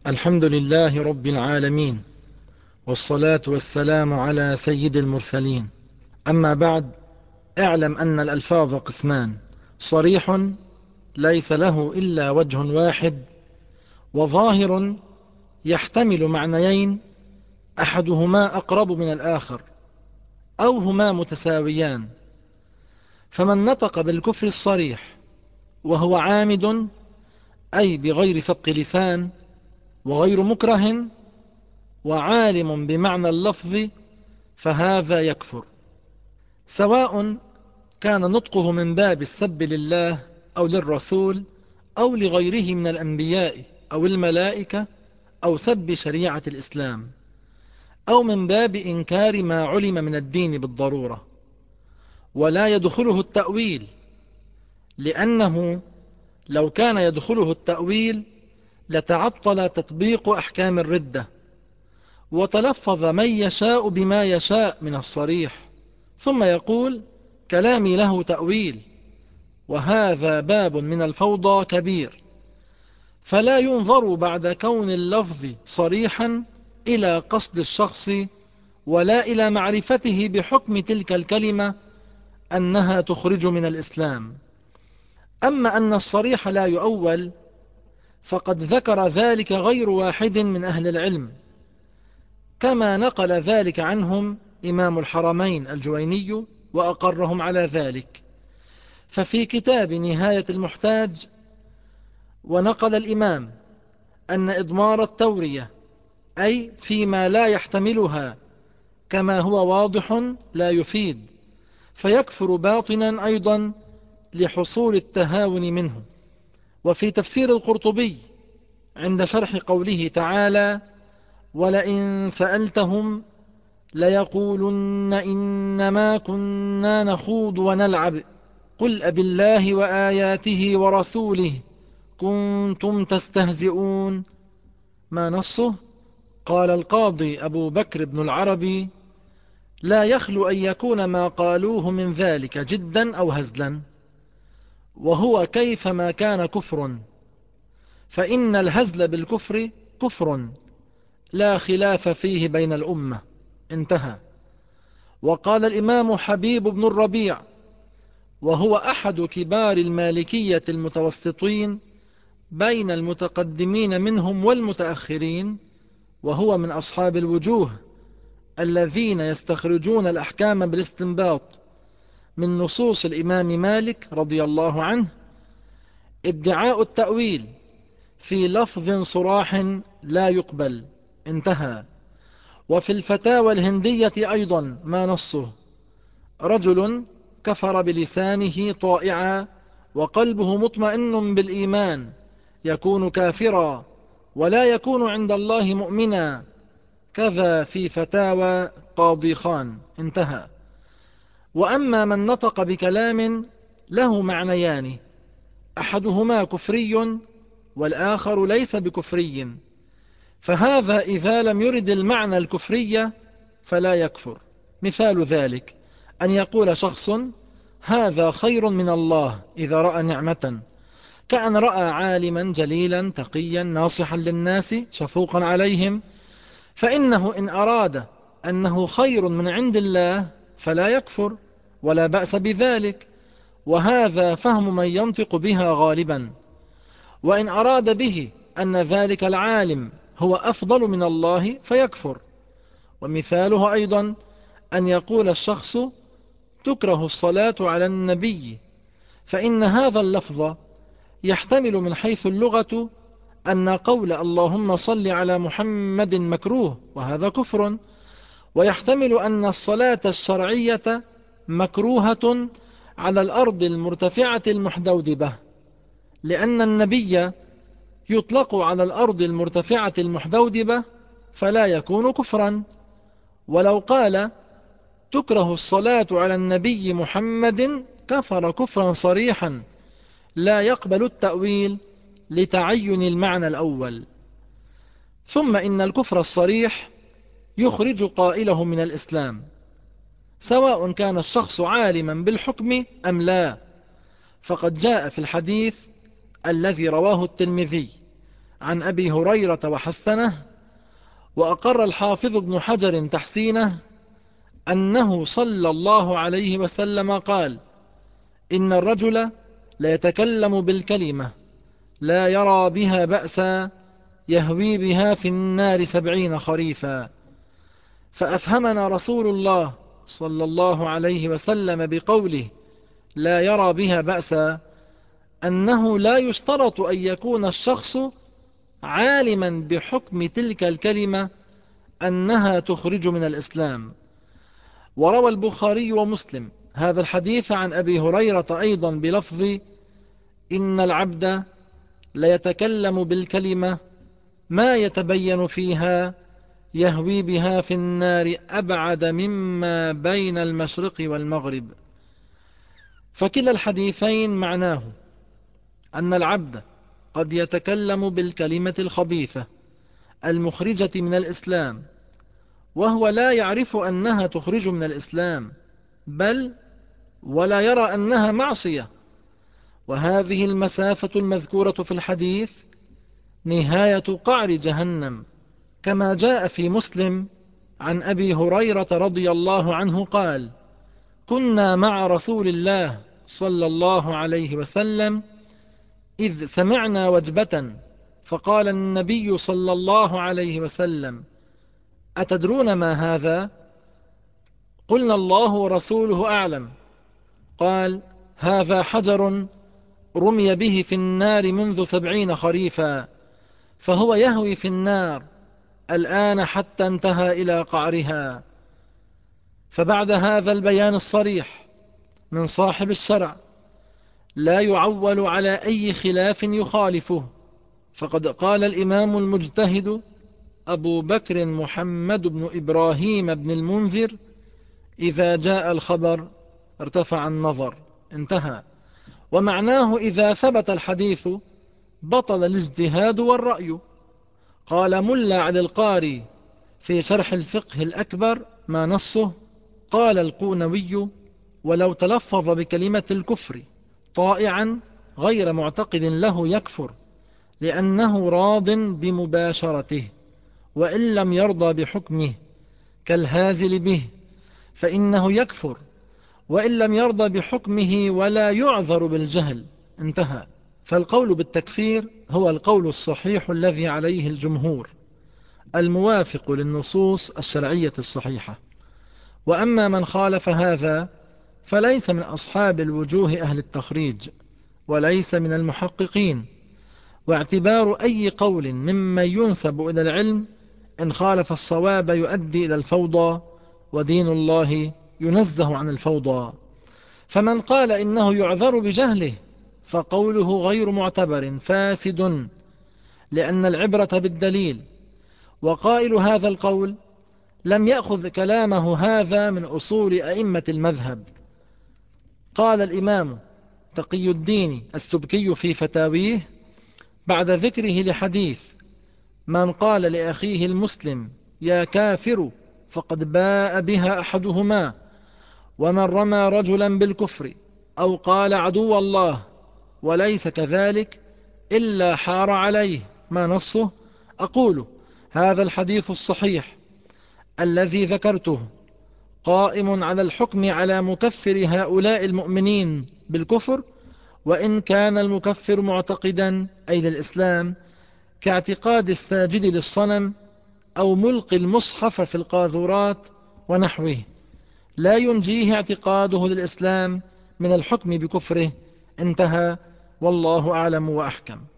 الحمد لله رب العالمين، والصلاة والسلام على سيد المرسلين. أما بعد، اعلم أن الألفاظ قسمان: صريح ليس له إلا وجه واحد، وظاهر يحتمل معنيين أحدهما أقرب من الآخر أو هما متساويان. فمن نطق بالكفر الصريح وهو عامد، أي بغير سبق لسان وغير مكره وعالم بمعنى اللفظ، فهذا يكفر، سواء كان نطقه من باب السب لله أو للرسول أو لغيره من الأنبياء أو الملائكة، أو سب شريعة الإسلام، أو من باب إنكار ما علم من الدين بالضرورة. ولا يدخله التأويل، لأنه لو كان يدخله التأويل لتعطل تطبيق أحكام الردة، وتلفظ من يشاء بما يشاء من الصريح، ثم يقول كلامي له تأويل، وهذا باب من الفوضى كبير. فلا ينظر بعد كون اللفظ صريحا إلى قصد الشخص، ولا إلى معرفته بحكم تلك الكلمة أنها تخرج من الإسلام. أما أن الصريح لا يؤول، فقد ذكر ذلك غير واحد من أهل العلم، كما نقل ذلك عنهم إمام الحرمين الجويني وأقرهم على ذلك. ففي كتاب نهاية المحتاج، ونقل الإمام أن إضمار التورية، أي فيما لا يحتملها كما هو واضح، لا يفيد، فيكفر باطنا أيضا لحصول التهاون منه. وفي تفسير القرطبي عند شرح قوله تعالى: ولئن سألتهم ليقولن إنما كنا نخوض ونلعب قل أبالله وآياته ورسوله كنتم تستهزئون. ما نصه؟ قال القاضي أبو بكر بن العربي: لا يخلو أن يكون ما قالوه من ذلك جدا أو هزلا، وهو كيفما كان كفر، فإن الهزل بالكفر كفر لا خلاف فيه بين الأمة. انتهى. وقال الإمام حبيب بن الربيع، وهو أحد كبار المالكية المتوسطين بين المتقدمين منهم والمتأخرين، وهو من أصحاب الوجوه الذين يستخرجون الأحكام بالاستنباط من نصوص الإمام مالك رضي الله عنه: ادعاء التأويل في لفظ صراح لا يقبل. انتهى. وفي الفتاوى الهندية أيضا ما نصه: رجل كفر بلسانه طائعا وقلبه مطمئن بالإيمان يكون كافرا ولا يكون عند الله مؤمنا، كذا في فتاوى قاضي خان. انتهى. وأما من نطق بكلام له معنيان، أحدهما كفري والآخر ليس بكفري، فهذا إذا لم يرد المعنى الكفري فلا يكفر. مثال ذلك أن يقول شخص: هذا خير من الله، إذا رأى نعمة، كأن رأى عالما جليلا تقيا ناصحا للناس شفوقا عليهم، فإنه إن أراد أنه خير من عند الله فلا يكفر ولا بأس بذلك، وهذا فهم من ينطق بها غالبا. وإن أراد به أن ذلك العالم هو أفضل من الله فيكفر. ومثاله أيضا أن يقول الشخص: تكره الصلاة على النبي، فإن هذا اللفظ يحتمل من حيث اللغة أن قول اللهم صل على محمد مكروه، وهذا كفر، ويحتمل أن الصلاة الشرعية مكروهة على الأرض المرتفعة المحدودبة، لأن النبي يطلق على الأرض المرتفعة المحدودبة فلا يكون كفرا. ولو قال تكره الصلاة على النبي محمد كفر كفرا صريحا لا يقبل التأويل لتعين المعنى الأول. ثم إن الكفر الصريح يخرج قائله من الإسلام، سواء كان الشخص عالما بالحكم أم لا. فقد جاء في الحديث الذي رواه الترمذي عن أبي هريرة وحسنه، وأقر الحافظ ابن حجر تحسينه، أنه صلى الله عليه وسلم قال: إن الرجل ليتكلم بالكلمة لا يرى بها بأسا يهوي بها في النار 70 خريفا. فأفهمنا رسول الله صلى الله عليه وسلم بقوله لا يرى بها بأسا أنه لا يشترط أن يكون الشخص عالما بحكم تلك الكلمة أنها تخرج من الإسلام. وروى البخاري ومسلم هذا الحديث عن أبي هريرة أيضا بلفظ: إن العبد ليتكلم بالكلمة ما يتبين فيها يهوي بها في النار أبعد مما بين المشرق والمغرب. فكلا الحديثين معناه أن العبد قد يتكلم بالكلمة الخبيثة المخرجة من الإسلام وهو لا يعرف أنها تخرج من الإسلام، بل ولا يرى أنها معصية. وهذه المسافة المذكورة في الحديث نهاية قعر جهنم، كما جاء في مسلم عن أبي هريرة رضي الله عنه قال: كنا مع رسول الله صلى الله عليه وسلم إذ سمعنا وجبة، فقال النبي صلى الله عليه وسلم: أتدرون ما هذا؟ قلنا الله ورسوله أعلم. قال: هذا حجر رمي به في النار منذ 70 خريفا، فهو يهوي في النار الآن حتى انتهى إلى قعرها. فبعد هذا البيان الصريح من صاحب الشرع لا يعول على أي خلاف يخالفه، فقد قال الإمام المجتهد أبو بكر محمد بن إبراهيم بن المنذر: إذا جاء الخبر ارتفع النظر، انتهى. ومعناه إذا ثبت الحديث بطل الاجتهاد والرأي. قال ملا علي القاري في شرح الفقه الأكبر ما نصه: قال القونوي: ولو تلفظ بكلمة الكفر طائعا غير معتقد له يكفر، لأنه راض بمباشرته، وإن لم يرضى بحكمه كالهازل به فإنه يكفر، وإن لم يرضى بحكمه ولا يعذر بالجهل، انتهى. فالقول بالتكفير هو القول الصحيح الذي عليه الجمهور الموافق للنصوص الشرعية الصحيحة. وأما من خالف هذا فليس من أصحاب الوجوه أهل التخريج، وليس من المحققين. واعتبار أي قول ممن ينسب إلى العلم إن خالف الصواب يؤدي إلى الفوضى، ودين الله ينزه عن الفوضى. فمن قال إنه يعذر بجهله فقوله غير معتبر فاسد، لأن العبرة بالدليل. وقائل هذا القول لم يأخذ كلامه هذا من أصول أئمة المذهب. قال الإمام تقي الدين السبكي في فتاويه بعد ذكره لحديث: من قال لأخيه المسلم يا كافر فقد باء بها أحدهما، ومن رمى رجلا بالكفر أو قال عدو الله وليس كذلك إلا حار عليه، ما نصه؟ أقول هذا الحديث الصحيح الذي ذكرته قائم على الحكم على مكفر هؤلاء المؤمنين بالكفر، وإن كان المكفر معتقدا أي للإسلام، كاعتقاد الساجد للصنم أو ملقي المصحف في القاذورات ونحوه، لا ينجيه اعتقاده للإسلام من الحكم بكفره، انتهى. والله أعلم وأحكم.